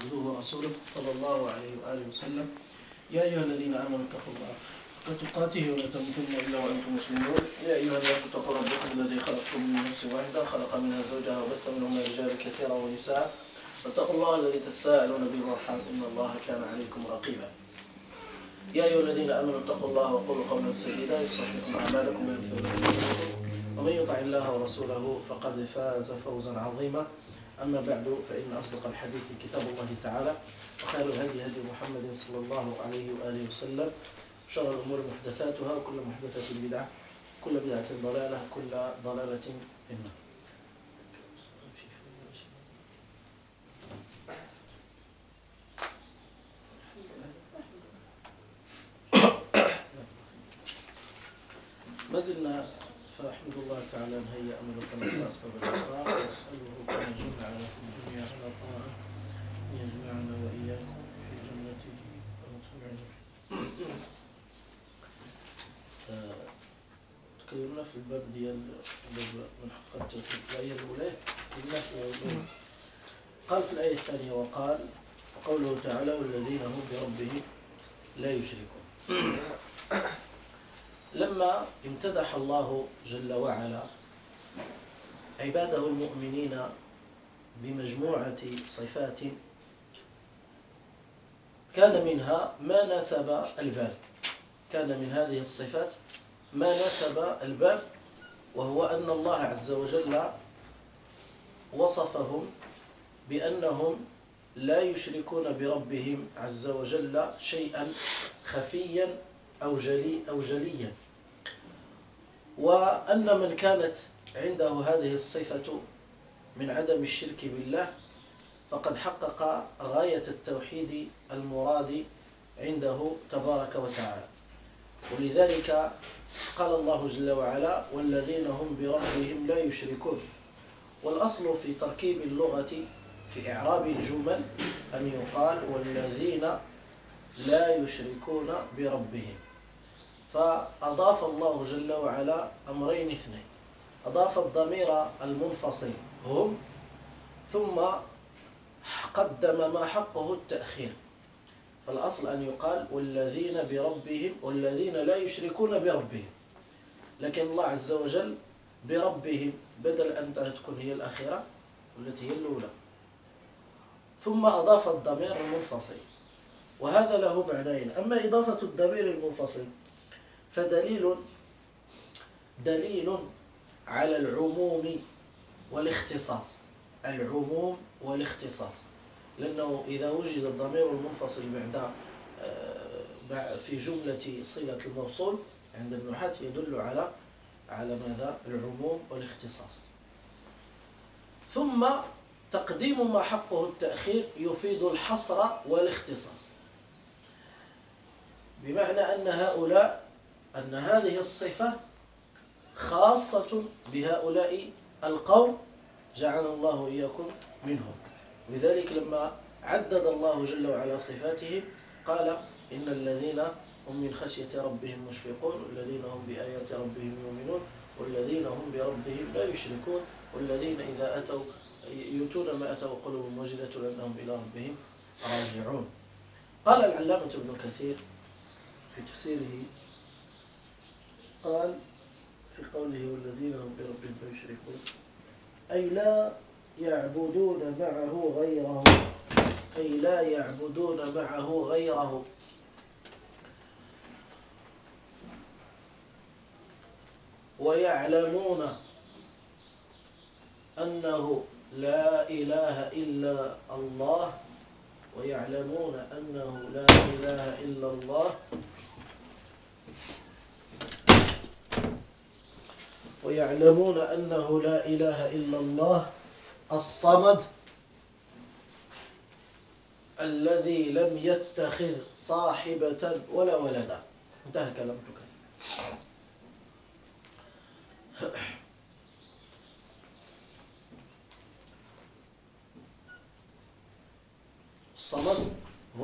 عبده ورسوله صلى الله عليه وآله وسلم. يا أيها الذين آمنوا اتقوا الله حق تقاته ولا تموتن إلا وأنتم مسلمون. يا أيها الناس اتقوا ربكم الذي خلقكم من نفس واحدة خلق منها زوجها وبث منهما رجالا كثيرا ونساء واتقوا الله الذي تساءلون به والأرحام إن الله كان عليكم رقيبا. يا أيها الذين آمنوا اتقوا الله وقولوا قولا سديدا يصلح لكم أعمالكم ويغفر لكم ذنوبكم ومن يطع الله ورسوله فقد فاز فوزا عظيما. أما بعد فإن أصدق الحديث كتاب الله تعالى وخير الهدي هدي محمد صلى الله عليه وآله وسلم وشر الأمور محدثاتها وكل محدثة بدعة كل بدعة ضلالة كل ضلالة في النار. ما زلنا فأحمد الله تعالى أن هيأ أمرنا من أسباب اللقاء وأسأله أن يجمعنا في الدنيا على طاعة أن يجمعنا وإياكم في جنته ونتمعنا. تكلمنا في الباب ديال من حقات الآية الأولى قال في الآية الثانية وقال وقوله تعالى والذين هم بربهم لا يشركون. لما امتدح الله جل وعلا عباده المؤمنين بمجموعة صفات كان منها ما ناسب الباب، كان من هذه الصفات ما ناسب الباب، وهو أن الله عز وجل وصفهم بأنهم لا يشركون بربهم عز وجل شيئا خفيا أو جليا، وأن من كانت عنده هذه الصفة من عدم الشرك بالله فقد حقق غاية التوحيد المراد عنده تبارك وتعالى. ولذلك قال الله جل وعلا والذين هم بربهم لا يشركون. والأصل في تركيب اللغة في إعراب الجمل أن يقال والذين لا يشركون بربهم، فأضاف الله جل وعلا أمرين اثنين، أضاف الضمير المنفصل هم ثم قدم ما حقه التأخير. فالأصل أن يقال والذين بربهم والذين لا يشركون بربهم، لكن الله عز وجل بربهم بدل أن تكون هي الأخيرة والتي هي الأولى، ثم أضاف الضمير المنفصل، وهذا له معنيين. أما إضافة الضمير المنفصل فدليل على العموم والاختصاص، العموم والاختصاص، لأنه إذا وجد الضمير المنفصل في جملة صلة الموصول عند النحاة يدل على ماذا؟ العموم والاختصاص. ثم تقديم ما حقه التأخير يفيد الحصر والاختصاص، بمعنى أن هذه الصفة خاصة بهؤلاء القوم جعل الله إياكم منهم. لذلك لما عدد الله جل وعلا صفاتهم قال إن الذين هم من خشية ربهم مشفقون والذين هم بآيات ربهم يؤمنون والذين هم بربهم لا يشركون والذين إذا أتوا يؤتون ما أتوا قلوبهم وجلة أنهم إلى ربهم راجعون. قال العلامة ابن كثير في تفسيره قال في قوله والذين هم بربهم لا يشركون أي لا يعبدون معه غيره، أي لا يعبدون معه غيره، ويعلمون أنه لا إله إلا الله، ويعلمون أنه لا إله إلا الله، ويعلمون أنه لا إله إلا الله الصمد الذي لم يتخذ صاحبة ولا ولدا. انتهى كلام ابن كثير. الصمد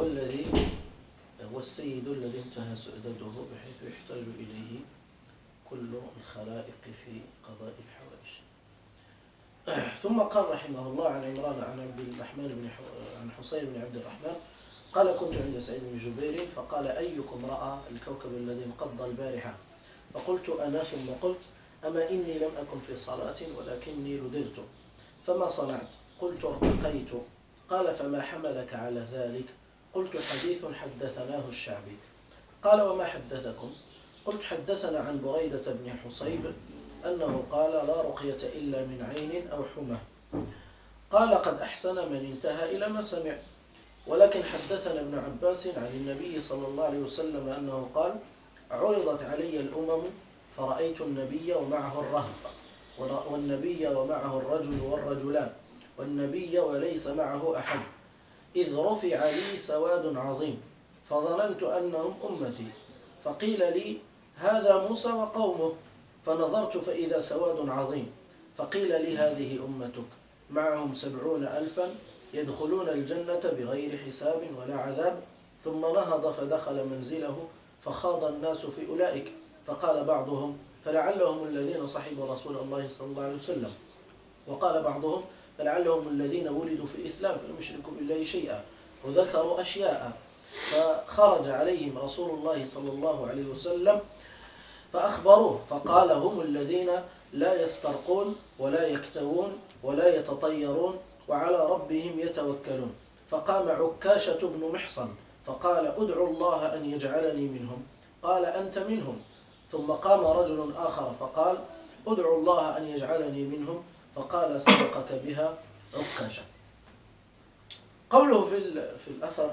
هو السيد الذي انتهى سؤدده بحيث يحتاج إليه كل الخلائق في قضاء الحوائج. ثم قال رحمه الله عن عمران عن حسين بن عبد الرحمن قال كنت عند سعيد بن جبير فقال أيكم رأى الكوكب الذي انقض البارحة؟ فقلت أنا، ثم قلت أما إني لم أكن في صلاة ولكني رددت. فما صنعت؟ قلت ارتقيت. قال فما حملك على ذلك؟ قلت حديث حدثناه الشعبي. قال وما حدثكم؟ قلت حدثنا عن بريدة بن حصيب أنه قال لا رقية إلا من عين أو حمى. قال قد أحسن من انتهى إلى ما سمع. ولكن حدثنا ابن عباس عن النبي صلى الله عليه وسلم أنه قال عرضت علي الأمم فرأيت النبي ومعه الرهط، والنبي ومعه الرجل والرجلان، والنبي وليس معه أحد، إذ رفع لي سواد عظيم فظننت أنهم أمتي، فقيل لي هذا موسى وقومه، فنظرت فإذا سواد عظيم، فقيل لي هذه أمتك معهم 70,000 يدخلون الجنة بغير حساب ولا عذاب. ثم نهض فدخل منزله فخاض الناس في أولئك، فقال بعضهم فلعلهم الذين صحبوا رسول الله صلى الله عليه وسلم، وقال بعضهم فلعلهم الذين ولدوا في الإسلام فلم يشركوا بالله شيئا، وذكروا أشياء. فخرج عليهم رسول الله صلى الله عليه وسلم فأخبروه، فقال هم الذين لا يسترقون ولا يكتوون ولا يتطيرون وعلى ربهم يتوكلون. فقام عكاشة بن محصن فقال ادعوا الله أن يجعلني منهم. قال أنت منهم. ثم قام رجل آخر فقال ادعوا الله أن يجعلني منهم. فقال سبقك بها عكاشة. قوله في الأثر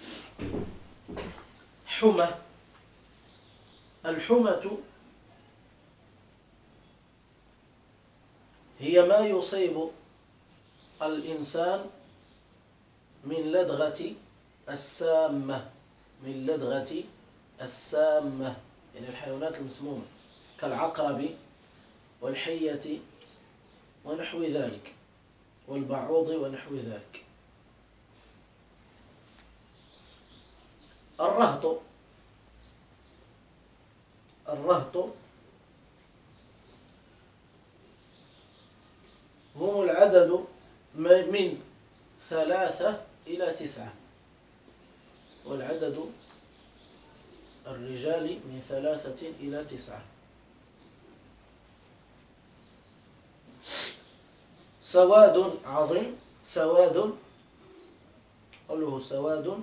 حمى. الحمة هي ما يصيب الإنسان من لدغة السامة، من لدغة السامة، يعني الحيوانات المسمومة كالعقرب والحية ونحو ذلك، والبعوض ونحو ذلك. الرهط هم العدد من 3 إلى 9، والعدد الرجال من 3 إلى 9. سواد عظيم. سواد، قوله سواد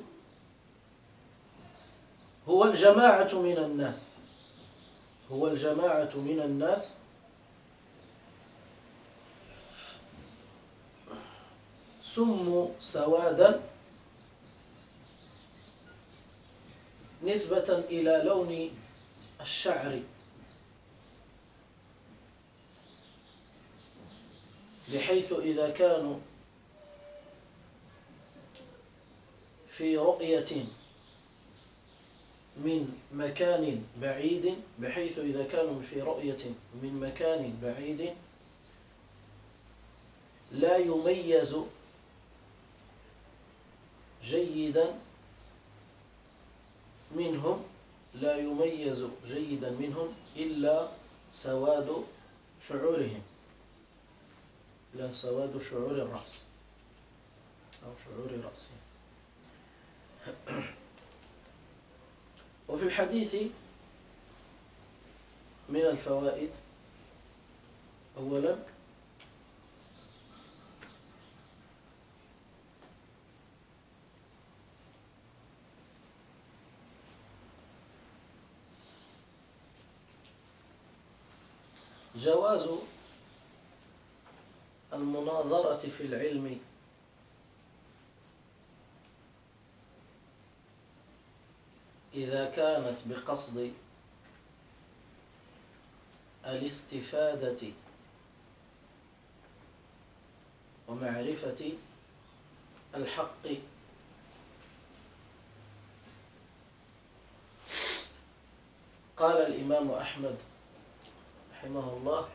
هو الجماعة من الناس، هو الجماعة من الناس سموا سوادا نسبة إلى لون الشعر، بحيث إذا كانوا في رؤية من مكان بعيد، بحيث إذا كانوا في رؤية من مكان بعيد لا يميز جيدا منهم، لا يميز جيدا منهم إلا سواد شعورهم، لا سواد شعور الرأس أو شعور رأسهم. وفي الحديث من الفوائد أولا جواز المناظرة في العلم إذا كانت بقصد الاستفادة ومعرفة الحق. قال الإمام أحمد رحمه الله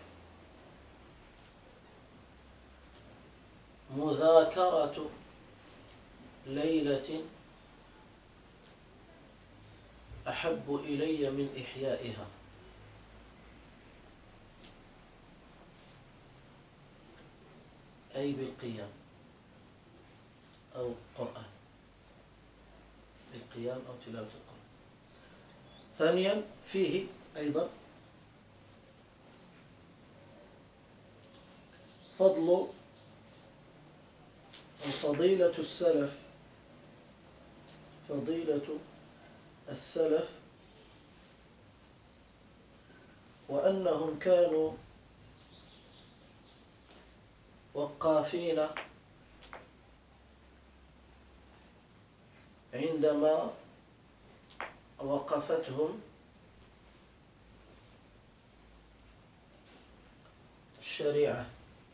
مذاكرة ليلة أحب إلي من إحيائها. أي بالقيام أو قرآن، بالقيام أو تلاوة القرآن. ثانيا فيه أيضا فضل وفضيلة السلف، فضيلة السلف، وأنهم كانوا وقافين عندما وقفتهم الشريعة.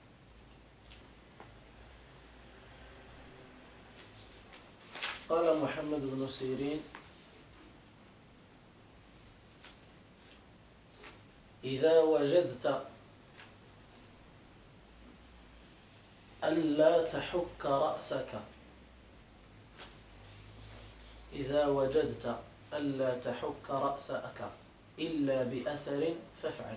قال محمد بن سيرين: إذا وجدت ألا تحك رأسك، إذا وجدت ألا تحك رأسك إلا بأثر فافعل.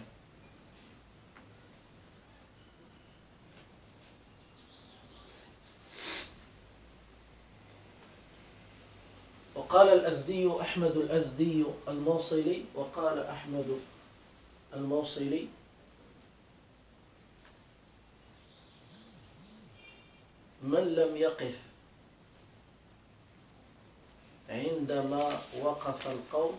وقال الأزدي أحمد الأزدي الموصلي، وقال أحمد الموصلي: من لم يقف عندما وقف القوم،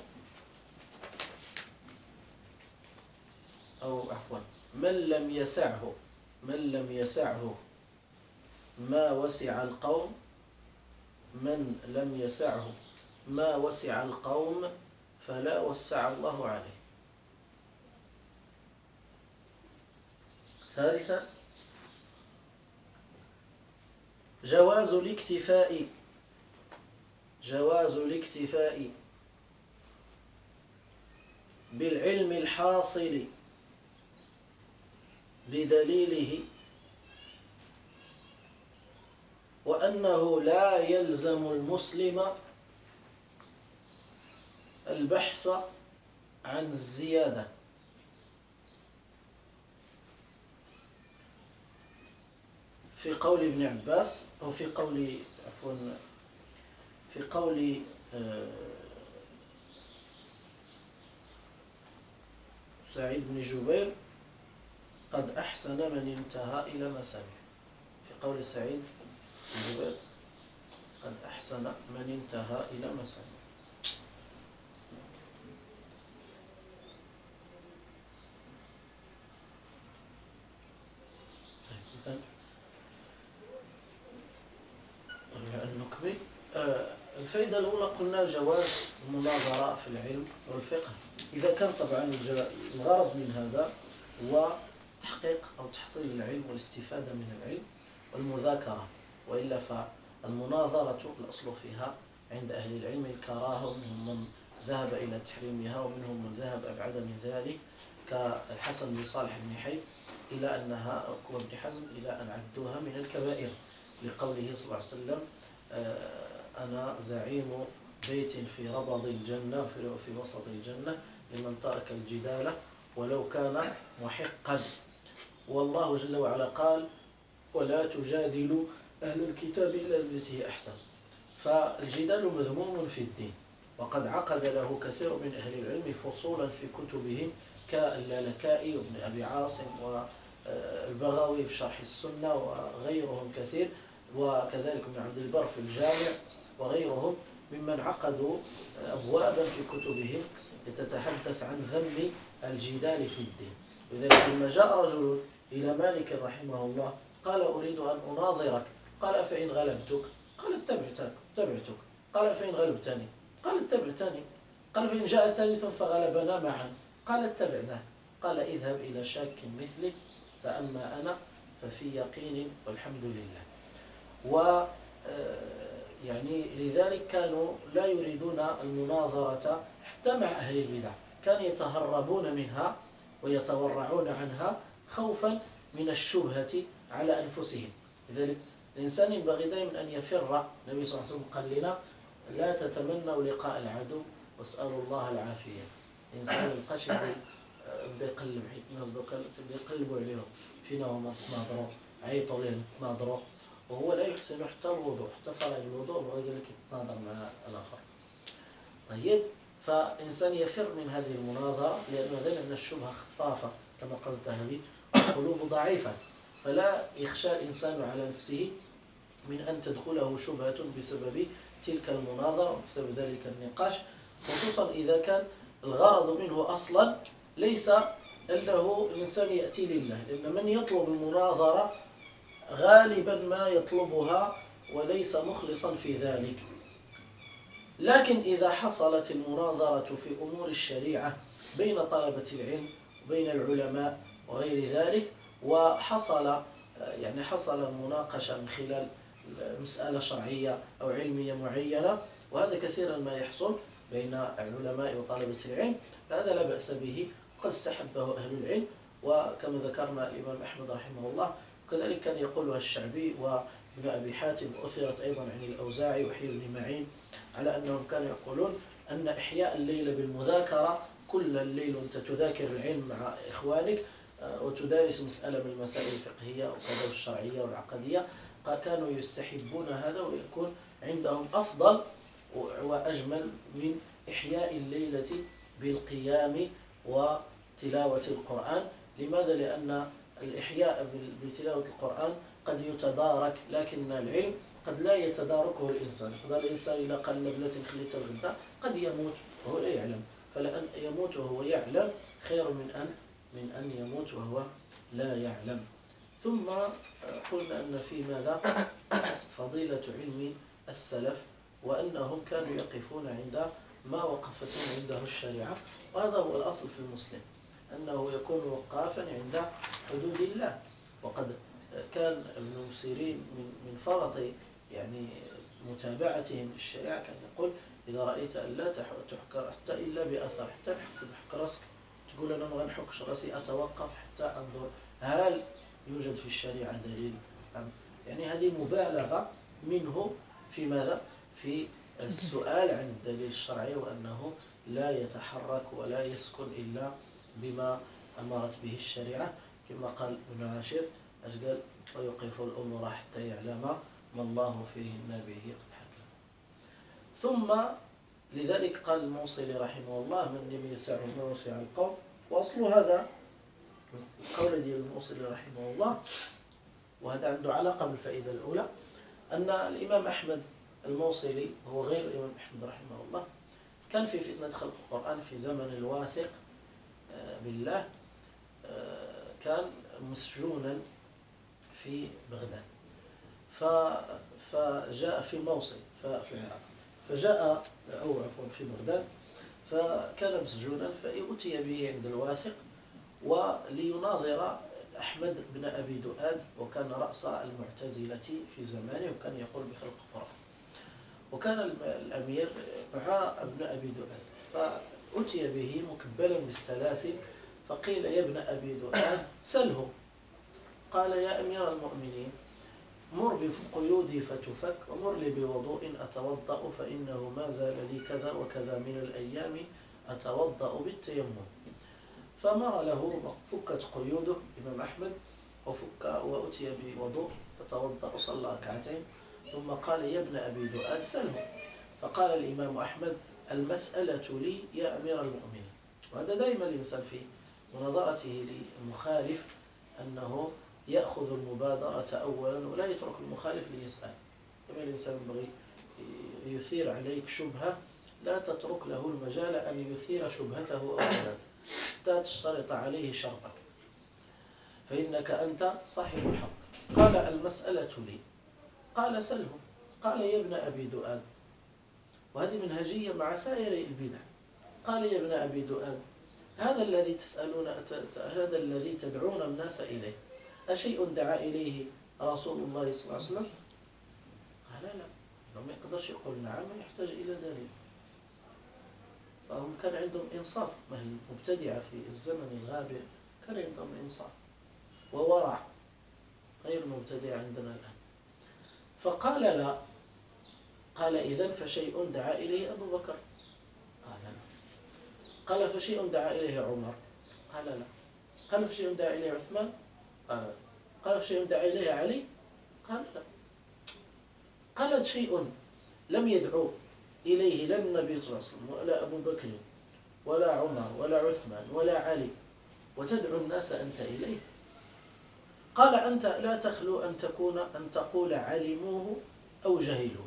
أو عفوا من لم يسعه ما وسع القوم، من لم يسعه ما وسع القوم فلا وسع الله عليه. ثالثا جواز الاكتفاء بالعلم الحاصل بدليله، وأنه لا يلزم المسلم البحث عن الزيادة. في قول ابن عباس، أو في قول سعيد بن جبير: قد أحسن من انتهى إلى ما سمع. في قول سعيد بن جبير: قد أحسن من انتهى إلى ما سمع. النكبي. الفائدة الأولى قلنا جواز المناظرة في العلم والفقه، إذا كان طبعا الغرض من هذا هو تحقيق أو تحصيل العلم والاستفادة من العلم والمذاكرة، وإلا فالمناظرة الأصل فيها عند أهل العلم الكراهة، ومنهم من ذهب إلى تحريمها، ومنهم من ذهب أبعد من ذلك كالحسن بن صالح بن حي إلى أنها، وابن حزم، إلى أن عدوها من الكبائر، لقوله صلى الله عليه وسلم: أنا زعيم بيت في ربض الجنة، في وسط الجنة، لمن ترك الجدال ولو كان محقا. والله جل وعلا قال: ولا تجادلوا أهل الكتاب إلا بالتي هي أحسن. فالجدال مذموم في الدين، وقد عقد له كثير من أهل العلم فصولا في كتبهم كاللالكائي وابن أبي عاصم والبغوي في شرح السنة وغيرهم كثير، وكذلك ابن عبد البر في الجامع، وغيرهم ممن عقدوا أبوابا في كتبهم لتتحدث عن ذم الجدال في الدين. لذلك لما جاء رجل إلى مالك رحمه الله قال: أريد أن أناظرك، قال: فإن غلبتك؟ قال: اتبعتك. قال: فإن غلبتني؟ قال: اتبعتني. قال: فإن جاء ثالث فغلبنا معا؟ قال: اتبعناه. قال: اذهب إلى شاك مثلي، فأما أنا ففي يقين والحمد لله. يعني لذلك كانوا لا يريدون المناظرة حتى مع أهل البدع، كانوا يتهربون منها ويتورعون عنها خوفا من الشبهة على أنفسهم. لذلك الإنسان ينبغي دائما أن يفر. النبي صلى الله عليه وسلم قال لنا: لا تتمنوا لقاء العدو واسألوا الله العافية. الإنسان يبقاش بدا يقلب عليهم فينا هما نهضروا عيطوا ليه يتناظروا، وهو لا يحسن حتى الوضوء، حتى فرع الوضوء ويقول لك يتناظر مع الآخر. طيب، فإنسان يفر من هذه المناظرة، لأنه غير أن الشبهة خطافة كما قال الذهبي، القلوب ضعيفة، فلا يخشى الإنسان على نفسه من أن تدخله شبهة بسبب تلك المناظرة وبسبب ذلك النقاش، خصوصا إذا كان الغرض منه أصلا ليس أنه الإنسان يأتي لله، لأن من يطلب المناظرة غالبا ما يطلبها وليس مخلصا في ذلك. لكن إذا حصلت المناظرة في أمور الشريعة بين طلبة العلم وبين العلماء وغير ذلك، وحصل حصل المناقشة من خلال مسألة شرعية أو علمية معينة، وهذا كثيرا ما يحصل بين العلماء وطلبة العلم، فهذا لا بأس به، قد استحبه أهل العلم. وكما ذكرنا الإمام أحمد رحمه الله، وكذلك كان يقولها الشعبي وابن أبي حاتم، أثرت أيضا عن الأوزاعي وحي بن معين على أنهم كانوا يقولون أن إحياء الليل بالمذاكرة، كل الليل أنت تذاكر العلم مع إخوانك وتدارس مسألة من المسائل الفقهية وكذا الشرعية والعقدية، كانوا يستحبون هذا ويكون عندهم أفضل وأجمل من إحياء الليلة بالقيام وتلاوة القرآن. لماذا؟ لأن الإحياء بتلاوة القرآن قد يتدارك، لكن العلم قد لا يتداركه الإنسان. الإنسان إذا قال لابنته خليت الغداء قد يموت وهو لا يعلم، فلأن يموت وهو يعلم خير من أن يموت وهو لا يعلم. ثم قلنا أن في ماذا فضيلة علم السلف، وأنهم كانوا يقفون عند ما وقفتهم عنده الشريعة، وهذا هو الأصل في المسلم، أنه يكون وقافا عند حدود الله. وقد كان ابن سيرين من فرط متابعتهم للشريعة كان يقول: إذا رأيت أن لا تحك حتى إلا بأثر، حتى تحك راسك تقول أنا ما نحكش راسي، أتوقف حتى أنظر هل يوجد في الشريعة دليل. هذه مبالغة منه في ماذا؟ في السؤال عن الدليل الشرعي، وأنه لا يتحرك ولا يسكن إلا بما أمرت به الشريعة، كما قال ابن عاشر قال: ويوقف الأمور حتى يعلم ما الله فيهن به قد حكم. ثم لذلك قال الموصلي رحمه الله: من لم يسعه ما وسع القوم. وأصل هذا القول ديال الموصلي رحمه الله، وهذا عنده علاقة بالفائدة الأولى، أن الإمام أحمد الموصلي هو غير الإمام أحمد رحمه الله، كان في فتنة خلق القرآن في زمن الواثق بالله، كان مسجونا في بغداد، فجاء في الموصل في العراق، فجاء في بغداد، فكان مسجونا، فأتي به عند الواثق وليناظر أحمد بن أبي دؤاد، وكان رأس المعتزلة في زمانه، وكان يقول بخلق القرآن، وكان الأمير مع ابن أبي دؤاد، فأتي به مكبلا بالسلاسل، فقيل: يا ابن أبي دؤاد سله. قال: يا أمير المؤمنين، مر بقيودي فتفك، ومر لي بوضوء أتوضأ، فإنه ما زال لي كذا وكذا من الأيام أتوضأ بالتيمم. فمر له، فكت قيوده الإمام أحمد، وأتي بوضوء فتوضأ وصلى ركعتين، ثم قال: يا ابن أبي دؤاد سله. فقال الإمام أحمد: المسألة لي يا أمير المؤمنين. وهذا دائما الإنسان في مناظرته للمخالف أنه يأخذ المبادرة أولا ولا يترك المخالف ليسأل. كما الإنسان ينبغي يثير عليك شبهة، لا تترك له المجال أن يثير شبهته أولا حتى تشترط عليه شرطك، فإنك أنت صاحب الحق. قال: المسألة لي. قال: سله. قال: يا ابن أبي دؤاد. وهذه منهجية مع سائر البدع. قال: يا ابن أبي دؤاد، هذا الذي تسألون، هذا الذي تدعون الناس إليه، أشيء دعا إليه رسول الله صلى الله عليه وسلم؟ قال: لا. ما يقدرش يقول نعم، يحتاج إلى دليل. فهم كان عندهم إنصاف، ما هي المبتدعة في الزمن الغابر كان عندهم إنصاف وورع، غير المبتدع عندنا الآن. فقال: لا. قال: إذن فشيء دعا إليه أبو بكر؟ قال: لا. قال: فشيء دعا إليه عمر؟ قال: لا. قال: فشيء دعا إليه عثمان؟ قال: لا. قال في شيء دعا إليه علي؟ قال لا. قالت شيء لم يدعو إليه لا النبي صلى الله عليه وسلم ولا أبو بكر ولا عمر ولا عثمان ولا علي وتدعو الناس أنت إليه؟ قال أنت لا تخلو أن تقول علموه أو جهلوه،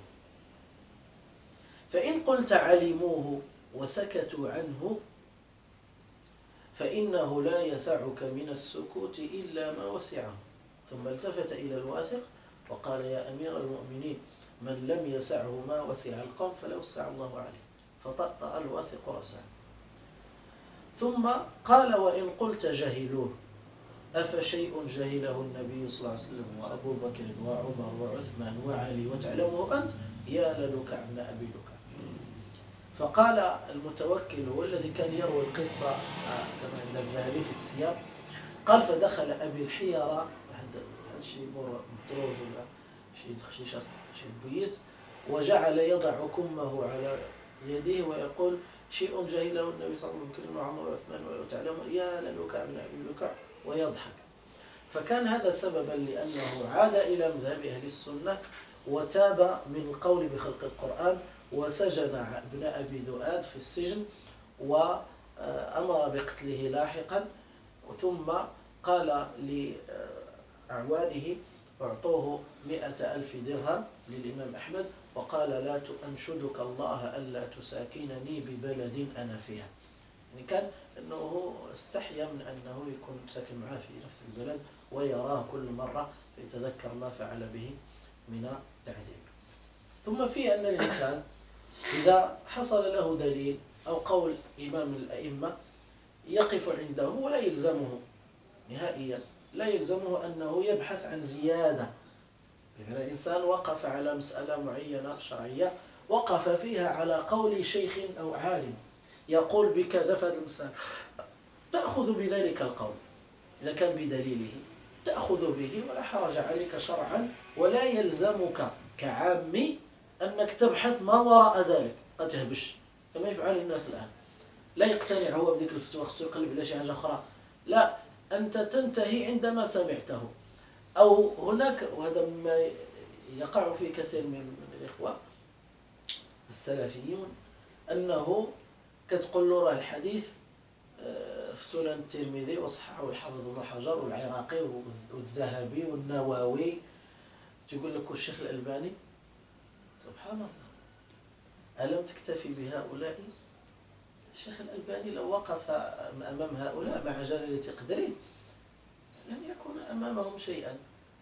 فإن قلت علموه وسكتوا عنه فإنه لا يسعك من السكوت إلا ما وسعه. ثم التفت إلى الواثق وقال يا أمير المؤمنين من لم يسعه ما وسع القوم فلا وسع الله عليه. فطأطأ الواثق رأسه. ثم قال وإن قلت جهلوه أفشيء جهله النبي صلى الله عليه وسلم وأبو بكر وعمر وعثمان وعلي وتعلمه أنت؟ يا للكع بن أبي لكع. فقال المتوكل والذي كان يروي القصة كما عند الذهبي في السياق، قال فدخل أبي الحيرة شيء مدروج ولا شيء بيت، وجعل يضع كمه على يديه ويقول شيء جهله النبي صلى الله عليه وسلم وعمر وعثمان وتعلمه يا للكع بن أبي لكع، ويضحك. فكان هذا سببا لأنه عاد إلى مذهب أهل السنة وتاب من القول بخلق القرآن، وسجن ابن أبي دؤاد في السجن وأمر بقتله لاحقا. ثم قال لأعوانه اعطوه 100,000 درهم للإمام أحمد، وقال لا أنشدك الله ألا تساكنني ببلد أنا فيها. يعني كان أنه استحيا من أنه يكون ساكن معه في نفس البلد ويراه كل مرة فيتذكر ما فعل به من التعذيب. ثم في أن الإنسان إذا حصل له دليل أو قول إمام الأئمة يقف عنده ولا يلزمه نهائيا، لا يلزمه أنه يبحث عن زيادة. يعني الإنسان وقف على مسألة معينة شرعية وقف فيها على قول شيخ أو عالم يقول بكذا في هذه المسألة، تأخذ بذلك القول إذا كان بدليله، تأخذ به ولا حرج عليك شرعا، ولا يلزمك كعامي أنك تبحث ما وراء ذلك. قد تهبش كما يفعل الناس الآن، لا يقتنع هو بذلك الفتوى خصو يقلب إلى شيء حاجة أخرى، لا، أنت تنتهي عندما سمعته. أو هناك، وهذا ما يقع في كثير من الإخوة السلفيون، أنه كتقول له راه الحديث في سنن الترمذي وصححه الحافظ ابن حجر والعراقي والذهبي والنووي، تقول لك الشيخ الألباني. سبحان الله، ألم تكتفي بهؤلاء؟ الشيخ الألباني لو وقف أمام هؤلاء مع جلالة قدره لن يكون أمامهم شيئا.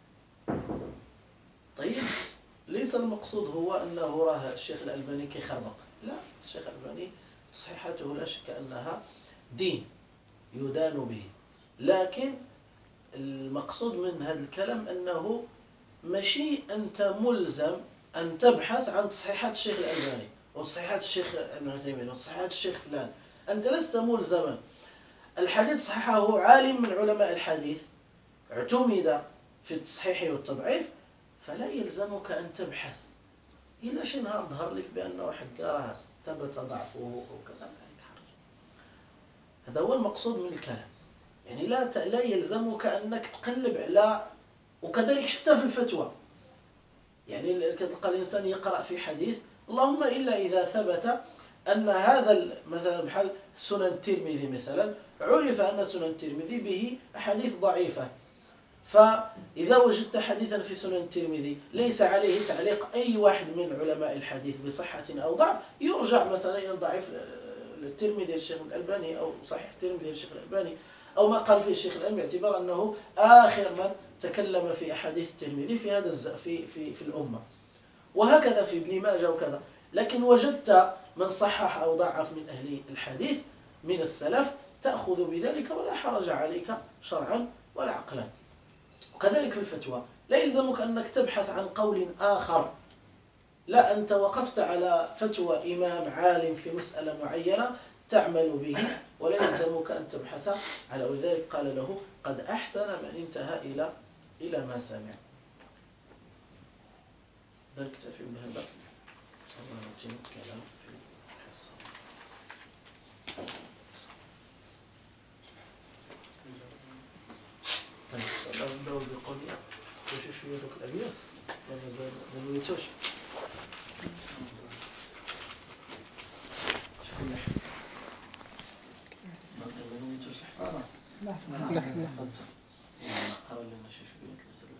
طيب، ليس المقصود هو أنه راه الشيخ الألباني كيخربق، لا، الشيخ الألباني صحيحته لا شك أنها دين يدان به، لكن المقصود من هذا الكلام أنه ماشي أنت ملزم أن تبحث عن تصحيحات الشيخ الألباني وتصحيحات الشيخ ابن عثيمين وتصحيحات الشيخ فلان، أنت لست ملزما. الحديث صححه عالم من علماء الحديث اعتمد في التصحيح والتضعيف، فلا يلزمك أن تبحث إلى شيء نهار ظهر لك بأن واحد قالها ثبت ضعفه وكذا. هذا هو المقصود من الكلام. يعني لا يلزمك أنك تقلب على، وكذلك حتى في الفتوى. يعني كتلقى الإنسان يقرأ في حديث، اللهم إلا إذا ثبت أن هذا مثلا بحال سنن الترمذي مثلا، عرف أن سنن الترمذي به أحاديث ضعيفة، فإذا وجدت حديثا في سنن الترمذي ليس عليه تعليق أي واحد من علماء الحديث بصحة أو ضعف، يرجع مثلا إلى ضعيف الترمذي للشيخ الألباني أو صحيح الترمذي للشيخ الألباني أو ما قال فيه الشيخ الألباني، باعتبار أنه آخر من تكلم في أحاديث الترمذي في هذا في الأمة، وهكذا في ابن ماجه وكذا. لكن وجدت من صحح أو ضعف من أهل الحديث من السلف، تأخذ بذلك ولا حرج عليك شرعا ولا عقلا. وكذلك في الفتوى لا يلزمك أنك تبحث عن قول آخر، لا، أنت وقفت على فتوى إمام عالم في مسألة معينة تعمل به، ولا يلزمك أن تبحث على. ولذلك قال له قد أحسن من انتهى إلى ما سمع. نكتفي بهذا، ونتم الكلام في الحصة. طيب، نبدأ بقول نكمل دوك الأبيات ولا مازال ما نويتوش؟ شكون اللي باقي ما نويتوش الحفاظة؟ لا نقرا لنا شي شوية